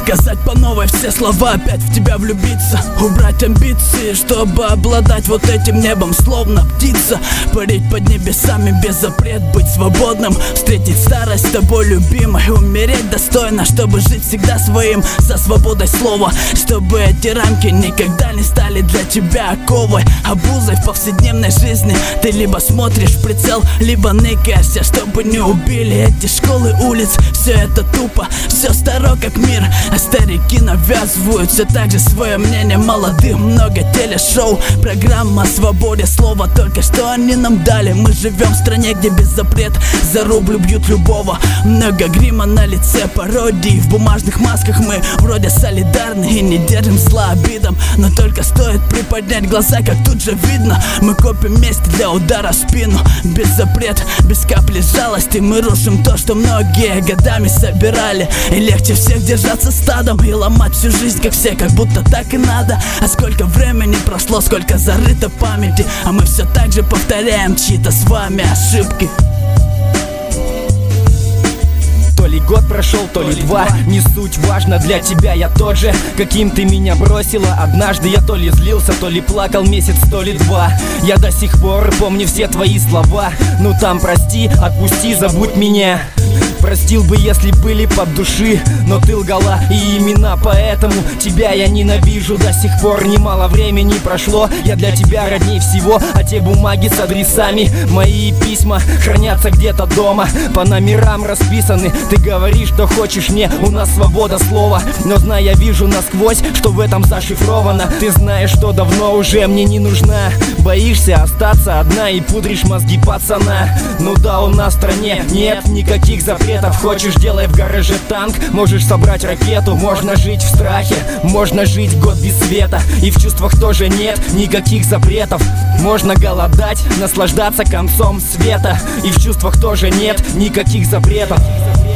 Сказать по новой все слова, опять в тебя влюбиться. Убрать амбиции, чтобы обладать вот этим небом, словно птица. Парить под небесами без запрет, быть свободным. Встретить старость с тобой любимой, умереть достойно, чтобы жить всегда своим, со свободой слова. Чтобы эти рамки никогда не стали для тебя оковой, обузой в повседневной жизни. Ты либо смотришь в прицел, либо ныкаешься, чтобы не убили эти школы улиц. Все это тупо, все старо как мир, а старики навязывают все так же свое мнение молодым. Много телешоу, программа о свободе слова, только что они нам дали. Мы живем в стране, где без запрет за рубль бьют любого. Много грима на лице, пародии, в бумажных масках мы вроде солидарны и не держим зла обидам. Но только стоит приподнять глаза, как тут же видно, мы копим месть для удара в спину. Без запрет, без капли жалости мы рушим то, что многие годами собирали. И легче всех держаться стадом и ломать всю жизнь, как все, как будто так и надо. А сколько времени прошло, сколько зарыто в памяти, а мы все так же повторяем чьи-то с вами ошибки. То ли год прошел, то ли два, не суть, важно, для тебя я тот же, каким ты меня бросила. Однажды я то ли злился, то ли плакал месяц, то ли два. Я до сих пор помню все твои слова. Ну там прости, отпусти, забудь меня. Простил бы, если были под души, но ты лгала, и именно поэтому тебя я ненавижу. До сих пор немало времени прошло, я для тебя родней всего. А те бумаги с адресами, мои письма хранятся где-то дома, по номерам расписаны. Ты говоришь, что хочешь мне, у нас свобода слова, но знай, я вижу насквозь, что в этом зашифровано. Ты знаешь, что давно уже мне не нужна. Боишься остаться одна и пудришь мозги пацана. Ну да, у нас в стране нет никаких запретов. Хочешь, делай в гараже танк, можешь собрать ракету. Можно жить в страхе, можно жить год без света, и в чувствах тоже нет никаких запретов. Можно голодать, наслаждаться концом света, и в чувствах тоже нет никаких запретов.